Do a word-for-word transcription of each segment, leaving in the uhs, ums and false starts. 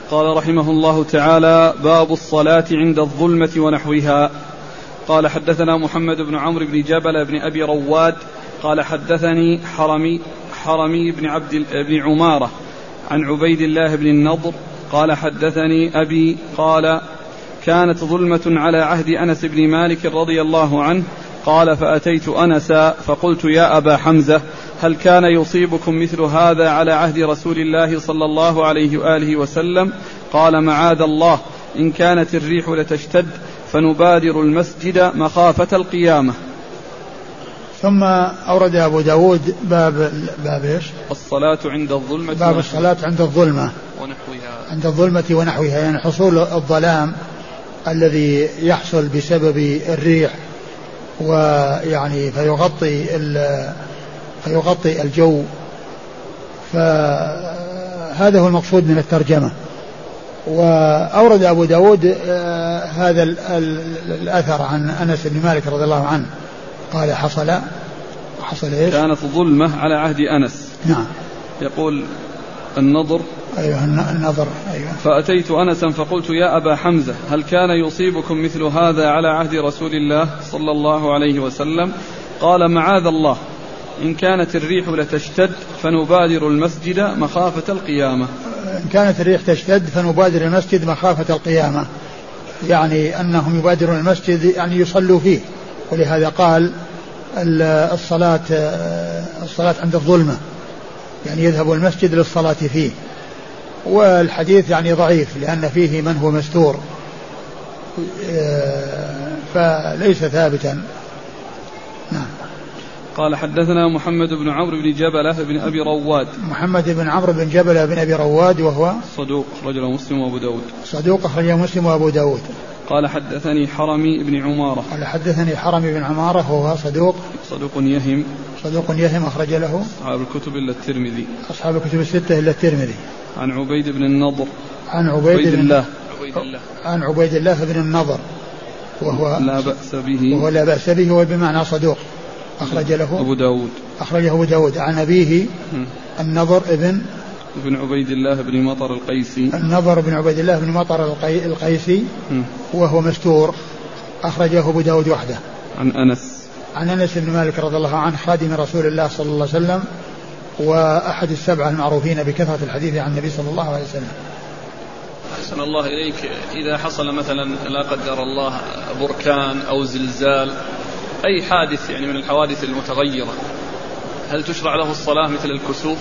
قال رحمه الله تعالى: باب الصلاة عند الظلمة ونحوها. قال: حدثنا محمد بن عمرو بن جبل بن أبي رواد قال: حدثني حرمي حرمي بن عبد بن عمارة عن عبيد الله بن النضر قال: حدثني أبي قال: كانت ظلمة على عهد أنس بن مالك رضي الله عنه قال: فأتيت أنسا فقلت: يا أبا حمزة، هل كان يصيبكم مثل هذا على عهد رسول الله صلى الله عليه وآله وسلم؟ قال: معاذ الله، إن كانت الريح لتشتد فنبادر المسجد مخافة القيامة. ثم أورد أبو داود باب باب إيش؟ الصلاة عند الظلمة باب الصلاة عند الظلمة ونحوها. عند الظلمة ونحوها، يعني حصول الظلام الذي يحصل بسبب الريح، ويعني فيغطي فيغطي الجو. فهذا هو المقصود من الترجمة. وأورد أبو داود هذا الأثر عن أنس بن مالك رضي الله عنه قال: حصل حصل إيش؟ كانت ظلمة على عهد أنس. نعم. يقول النضر: أيوه النضر. أيوه. فأتيت أنسا فقلت: يا أبا حمزة، هل كان يصيبكم مثل هذا على عهد رسول الله صلى الله عليه وسلم؟ قال: معاذ الله، إن كانت الريح لتشتد فنبادر المسجد مخافة القيامة. إن كانت الريح تشتد فنبادر المسجد مخافة القيامة، يعني أنهم يبادرون المسجد يعني يصلوا فيه. ولهذا قال الصلاة الصلاة عند الظلمة، يعني يذهب المسجد للصلاة فيه. والحديث يعني ضعيف لأن فيه من هو مستور، فليس ثابتا. نعم. قال: حدثنا محمد بن عمرو بن جبلة بن أبي رواد. محمد بن عمرو بن جبلة بن أبي رواد وهو صدوق رجل مسلم وأبو داود. صدوق أخرجه مسلم وأبو داود. قال: حدثني حرمي بن عمارة. قال: حدثني حرمي بن عمارة وهو صدوق صدوق يهم صدوق يهم أخرج له أصحاب الكتب إلا الترمذي أصحاب الكتب الستة إلا الترمذي. عن عبيد بن النضر. عن عبيد, عبيد الله عبيد الله عن عبيد الله بن النضر وهو لا بأس به وهو لا بأس به وبمعنى صدوق أخرج له أبو داود أخرجه أبو داود. عن أبيه النضر ابن ابن عبيد الله بن مطر القيسي النضر بن عبيد الله بن مطر القي... القيسي وهو مستور، أخرجه أبو داود وحده. عن أنس عن أنس بن مالك رضي الله عنه خادم رسول الله صلى الله عليه وسلم، وأحد السبعة المعروفين بكثرة الحديث عن النبي صلى الله عليه وسلم. أحسن الله إليك. إذا حصل مثلا لا قدر الله بركان أو زلزال، أي حادث يعني من الحوادث المتغيرة، هل تشرع له الصلاة مثل الكسوف؟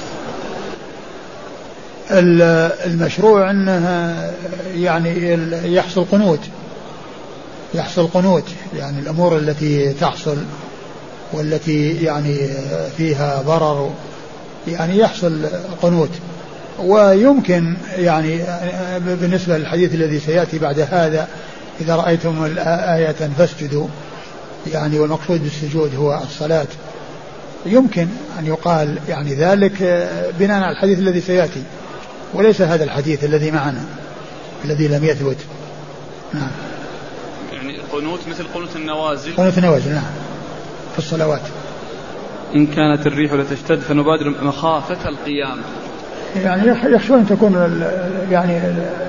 المشروع أنها يعني يحصل قنوت يحصل قنوت يعني الأمور التي تحصل والتي يعني فيها ضرر يعني يحصل قنوت. ويمكن يعني بالنسبة للحديث الذي سيأتي بعد هذا: إذا رأيتم الآية فاسجدوا، يعني والمقصود بالسجود هو الصلاة. يمكن أن يقال يعني ذلك بناء على الحديث الذي سيأتي، وليس هذا الحديث الذي معنا الذي لم يثبت. نعم. يعني قنوت مثل قنوت النوازل. قنوت النوازل نعم في الصلوات. إن كانت الريح لتشتد فنبادر مخافة القيامة، يعني يخشون أن تكون يعني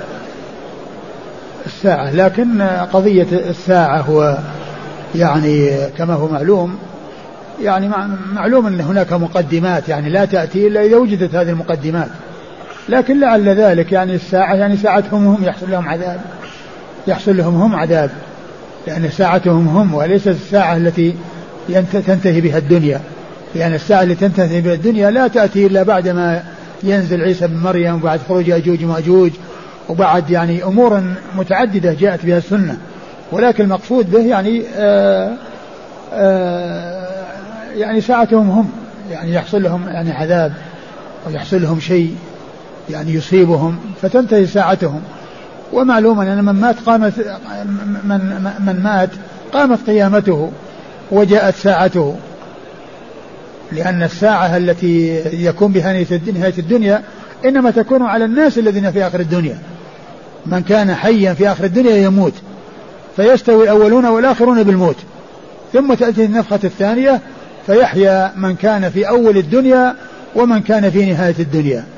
الساعة. لكن قضية الساعة هو يعني كما هو معلوم، يعني معلوم أن هناك مقدمات يعني لا تأتي إلا إذا وجدت هذه المقدمات. لكن لعل ذلك يعني الساعة يعني ساعتهم هم يحصل لهم عذاب يحصل لهم هم عذاب لأن ساعتهم هم، وليست الساعة التي تنتهي بها الدنيا، لأن يعني الساعة التي تنتهي بها الدنيا لا تأتي إلا بعدما ينزل عيسى بن مريم، وبعد خروج يأجوج ومأجوج، وبعد يعني أمور متعددة جاءت بها السنة. ولكن المقصود به يعني آآ آآ يعني ساعتهم هم يعني يحصل لهم يعني عذاب ويحصل لهم شيء يعني يصيبهم فتنتهي ساعتهم. ومعلوم أن من مات قامت من, من مات قامت قيامته وجاءت ساعته، لأن الساعة التي يكون بها نهاية الدنيا إنما تكون على الناس الذين في آخر الدنيا. من كان حيا في آخر الدنيا يموت، فيستوي الأولون والآخرون بالموت، ثم تأتي النفخة الثانية فيحيا من كان في أول الدنيا ومن كان في نهاية الدنيا.